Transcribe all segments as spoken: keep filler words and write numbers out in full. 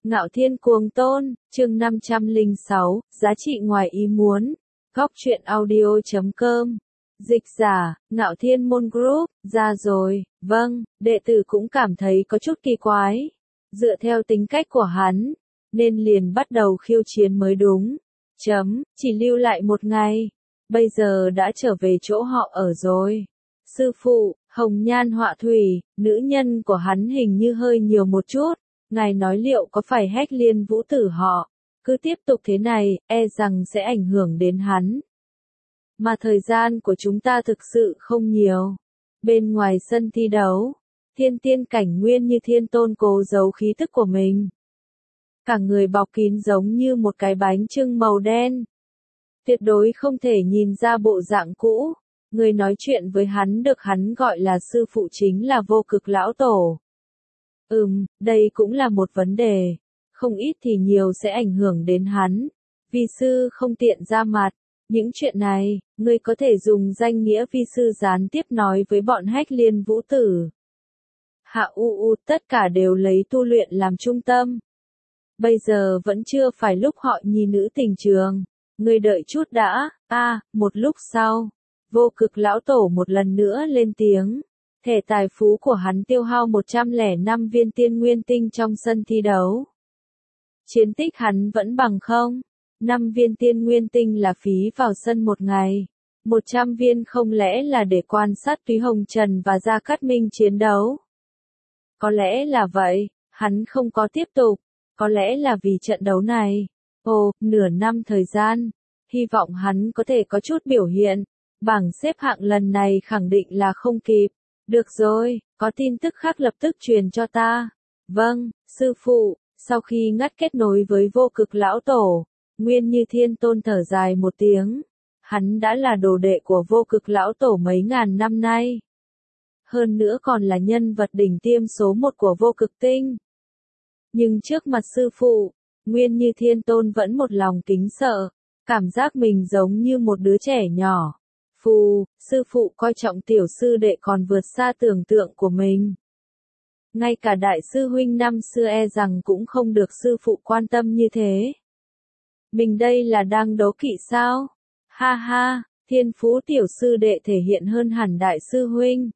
Ngạo Thiên Cuồng Tôn, chương năm trăm lẻ sáu, giá trị ngoài ý muốn. Góc truyện audio chấm com. Dịch giả, Ngạo Thiên Môn Group, ra rồi, vâng, đệ tử cũng cảm thấy có chút kỳ quái. Dựa theo tính cách của hắn, nên liền bắt đầu khiêu chiến mới đúng. Chấm, chỉ lưu lại một ngày. Bây giờ đã trở về chỗ họ ở rồi. Sư phụ, hồng nhan họa thủy, nữ nhân của hắn hình như hơi nhiều một chút. Ngài nói liệu có phải Hách Liên Vũ Tử họ, cứ tiếp tục thế này, e rằng sẽ ảnh hưởng đến hắn. Mà thời gian của chúng ta thực sự không nhiều. Bên ngoài sân thi đấu, thiên tiên cảnh nguyên như thiên tôn cố giấu khí tức của mình. Cả người bọc kín giống như một cái bánh chưng màu đen. Tuyệt đối không thể nhìn ra bộ dạng cũ. Người nói chuyện với hắn được hắn gọi là sư phụ chính là Vô Cực Lão Tổ. Ừm, đây cũng là một vấn đề. Không ít thì nhiều sẽ ảnh hưởng đến hắn. Vi sư không tiện ra mặt. Những chuyện này, ngươi có thể dùng danh nghĩa vi sư gián tiếp nói với bọn Hách Liên Vũ Tử. Hạ U U tất cả đều lấy tu luyện làm trung tâm. Bây giờ vẫn chưa phải lúc họ nhi nữ tình trường. Ngươi đợi chút đã, a à, một lúc sau. Vô Cực Lão Tổ một lần nữa lên tiếng. Thẻ tài phú của hắn tiêu hao một trăm lẻ năm viên tiên nguyên tinh trong sân thi đấu. Chiến tích hắn vẫn bằng không. năm viên tiên nguyên tinh là phí vào sân một ngày. một trăm viên không lẽ là để quan sát Túy Hồng Trần và Gia Cát Minh chiến đấu? Có lẽ là vậy, hắn không có tiếp tục. Có lẽ là vì trận đấu này. Ồ, nửa năm thời gian. Hy vọng hắn có thể có chút biểu hiện. Bảng xếp hạng lần này khẳng định là không kịp. Được rồi, có tin tức khác lập tức truyền cho ta. Vâng, sư phụ, sau khi ngắt kết nối với Vô Cực Lão Tổ, Nguyên Như Thiên Tôn thở dài một tiếng. Hắn đã là đồ đệ của Vô Cực Lão Tổ mấy ngàn năm nay. Hơn nữa còn là nhân vật đỉnh tiêm số một của Vô Cực Tinh. Nhưng trước mặt sư phụ, Nguyên Như Thiên Tôn vẫn một lòng kính sợ, cảm giác mình giống như một đứa trẻ nhỏ. Phù, sư phụ coi trọng tiểu sư đệ còn vượt xa tưởng tượng của mình. Ngay cả đại sư huynh năm xưa e rằng cũng không được sư phụ quan tâm như thế. Mình đây là đang đố kỵ sao? Ha ha, thiên phú tiểu sư đệ thể hiện hơn hẳn đại sư huynh.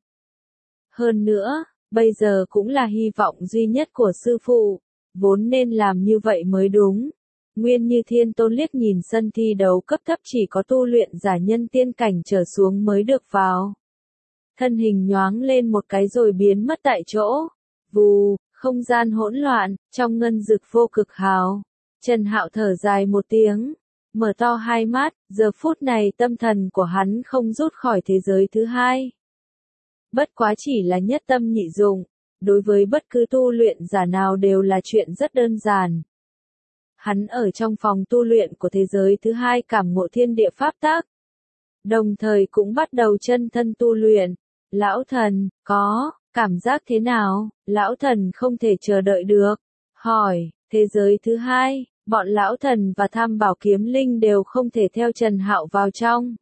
Hơn nữa, bây giờ cũng là hy vọng duy nhất của sư phụ, vốn nên làm như vậy mới đúng. Nguyên Như Thiên Tôn liếc nhìn sân thi đấu cấp thấp chỉ có tu luyện giả nhân tiên cảnh trở xuống mới được vào. Thân hình nhoáng lên một cái rồi biến mất tại chỗ. Vù, không gian hỗn loạn, trong ngân dực vô cực hào. Trần Hạo thở dài một tiếng, mở to hai mắt, giờ phút này tâm thần của hắn không rút khỏi thế giới thứ hai. Bất quá chỉ là nhất tâm nhị dụng, đối với bất cứ tu luyện giả nào đều là chuyện rất đơn giản. Hắn ở trong phòng tu luyện của thế giới thứ hai cảm ngộ thiên địa pháp tắc. Đồng thời cũng bắt đầu chân thân tu luyện. Lão thần, có, cảm giác thế nào? Lão thần không thể chờ đợi được. Hỏi, thế giới thứ hai, bọn lão thần và Tham Bảo Kiếm Linh đều không thể theo Trần Hạo vào trong.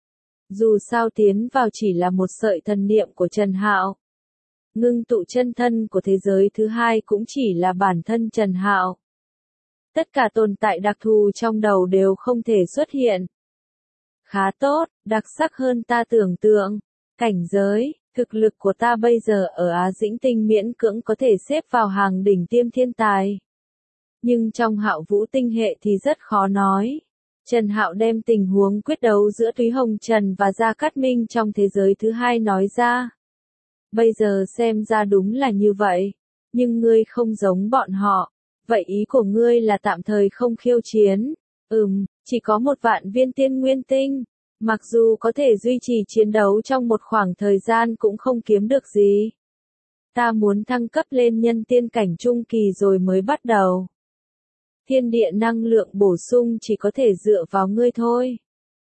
Dù sao tiến vào chỉ là một sợi thần niệm của Trần Hạo. Ngưng tụ chân thân của thế giới thứ hai cũng chỉ là bản thân Trần Hạo. Tất cả tồn tại đặc thù trong đầu đều không thể xuất hiện. Khá tốt, đặc sắc hơn ta tưởng tượng. Cảnh giới, thực lực của ta bây giờ ở Á Dĩnh Tinh miễn cưỡng có thể xếp vào hàng đỉnh tiêm thiên tài. Nhưng trong Hạo Vũ Tinh hệ thì rất khó nói. Trần Hạo đem tình huống quyết đấu giữa Túy Hồng Trần và Gia Cát Minh trong thế giới thứ hai nói ra. Bây giờ xem ra đúng là như vậy. Nhưng ngươi không giống bọn họ. Vậy ý của ngươi là tạm thời không khiêu chiến. Ừm, chỉ có một vạn viên tiên nguyên tinh. Mặc dù có thể duy trì chiến đấu trong một khoảng thời gian cũng không kiếm được gì. Ta muốn thăng cấp lên nhân tiên cảnh trung kỳ rồi mới bắt đầu. Thiên địa năng lượng bổ sung chỉ có thể dựa vào ngươi thôi.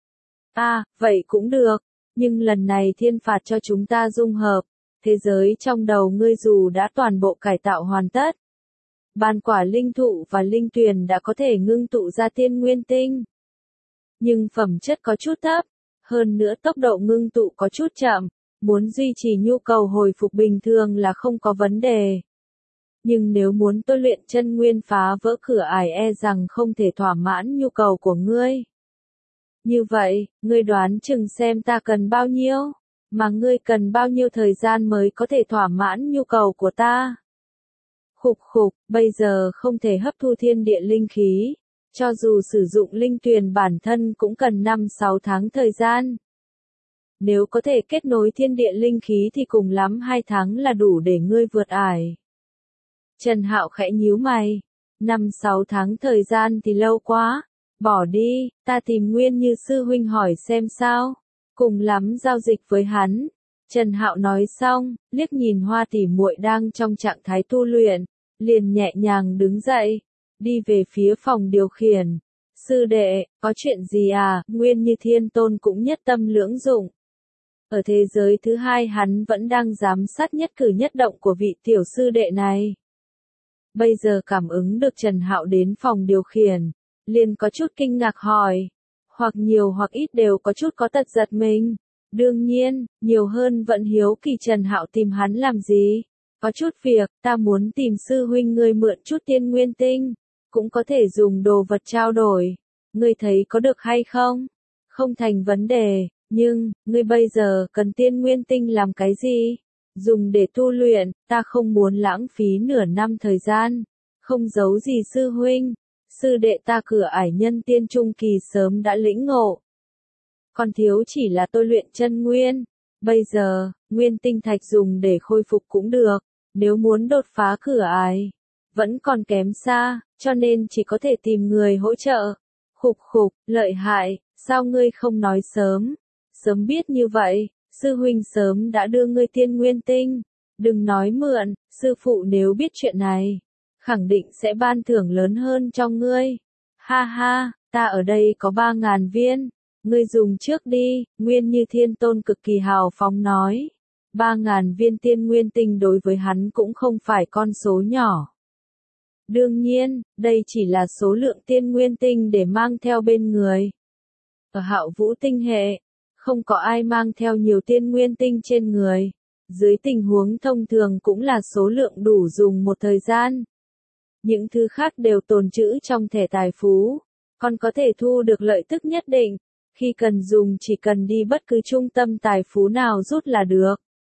À, vậy cũng được. Nhưng lần này thiên phạt cho chúng ta dung hợp. Thế giới trong đầu ngươi dù đã toàn bộ cải tạo hoàn tất. Bàn quả linh thụ và linh tuyền đã có thể ngưng tụ ra tiên nguyên tinh. Nhưng phẩm chất có chút thấp, hơn nữa tốc độ ngưng tụ có chút chậm, muốn duy trì nhu cầu hồi phục bình thường là không có vấn đề. Nhưng nếu muốn tôi luyện chân nguyên phá vỡ cửa ải e rằng không thể thỏa mãn nhu cầu của ngươi. Như vậy, ngươi đoán chừng xem ta cần bao nhiêu, mà ngươi cần bao nhiêu thời gian mới có thể thỏa mãn nhu cầu của ta. Khục khục, bây giờ không thể hấp thu thiên địa linh khí, cho dù sử dụng linh tuyền bản thân cũng cần năm sáu tháng thời gian. Nếu có thể kết nối thiên địa linh khí thì cùng lắm hai tháng là đủ để ngươi vượt ải. Trần Hạo khẽ nhíu mày, năm sáu tháng thời gian thì lâu quá, bỏ đi, ta tìm Nguyên Như sư huynh hỏi xem sao, cùng lắm giao dịch với hắn. Trần Hạo nói xong, liếc nhìn Hoa tỷ muội đang trong trạng thái tu luyện, liền nhẹ nhàng đứng dậy, đi về phía phòng điều khiển. Sư đệ, có chuyện gì à? Nguyên Như Thiên Tôn cũng nhất tâm lưỡng dụng. Ở thế giới thứ hai hắn vẫn đang giám sát nhất cử nhất động của vị tiểu sư đệ này. Bây giờ cảm ứng được Trần Hạo đến phòng điều khiển, liền có chút kinh ngạc hỏi, hoặc nhiều hoặc ít đều có chút có tật giật mình. Đương nhiên, nhiều hơn vẫn hiếu kỳ Trần Hạo tìm hắn làm gì. Có chút việc, ta muốn tìm sư huynh ngươi mượn chút tiên nguyên tinh, cũng có thể dùng đồ vật trao đổi. Ngươi thấy có được hay không? Không thành vấn đề, nhưng, ngươi bây giờ cần tiên nguyên tinh làm cái gì? Dùng để tu luyện, ta không muốn lãng phí nửa năm thời gian. Không giấu gì sư huynh, sư đệ ta cửa ải nhân tiên trung kỳ sớm đã lĩnh ngộ. Còn thiếu chỉ là tôi luyện chân nguyên. Bây giờ, nguyên tinh thạch dùng để khôi phục cũng được, nếu muốn đột phá cửa ải, vẫn còn kém xa, cho nên chỉ có thể tìm người hỗ trợ. Khục khục, lợi hại, sao ngươi không nói sớm? Sớm biết như vậy, sư huynh sớm đã đưa ngươi tiên nguyên tinh. Đừng nói mượn, sư phụ nếu biết chuyện này, khẳng định sẽ ban thưởng lớn hơn cho ngươi. Ha ha, ta ở đây có ba ngàn viên, ngươi dùng trước đi, Nguyên Như Thiên Tôn cực kỳ hào phóng nói. Ba ngàn viên tiên nguyên tinh đối với hắn cũng không phải con số nhỏ. Đương nhiên, đây chỉ là số lượng tiên nguyên tinh để mang theo bên người. Ở Hạo Vũ tinh hệ, không có ai mang theo nhiều tiên nguyên tinh trên người. Dưới tình huống thông thường cũng là số lượng đủ dùng một thời gian. Những thứ khác đều tồn trữ trong thẻ tài phú, còn có thể thu được lợi tức nhất định. Khi cần dùng chỉ cần đi bất cứ trung tâm tài phú nào rút là được.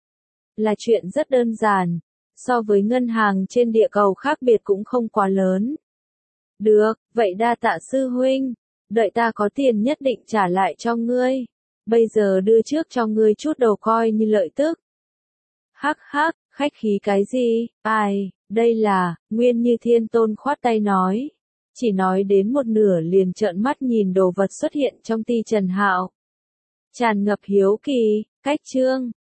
Là chuyện rất đơn giản, so với ngân hàng trên địa cầu khác biệt cũng không quá lớn. Được, vậy đa tạ sư huynh, đợi ta có tiền nhất định trả lại cho ngươi. Bây giờ đưa trước cho ngươi chút đầu coi như lợi tức. Hắc hắc, khách khí cái gì? Ai, đây là, Nguyên Như Thiên Tôn khoát tay nói. Chỉ nói đến một nửa liền trợn mắt nhìn đồ vật xuất hiện trong ti Trần Hạo. Tràn ngập hiếu kỳ, cách chương.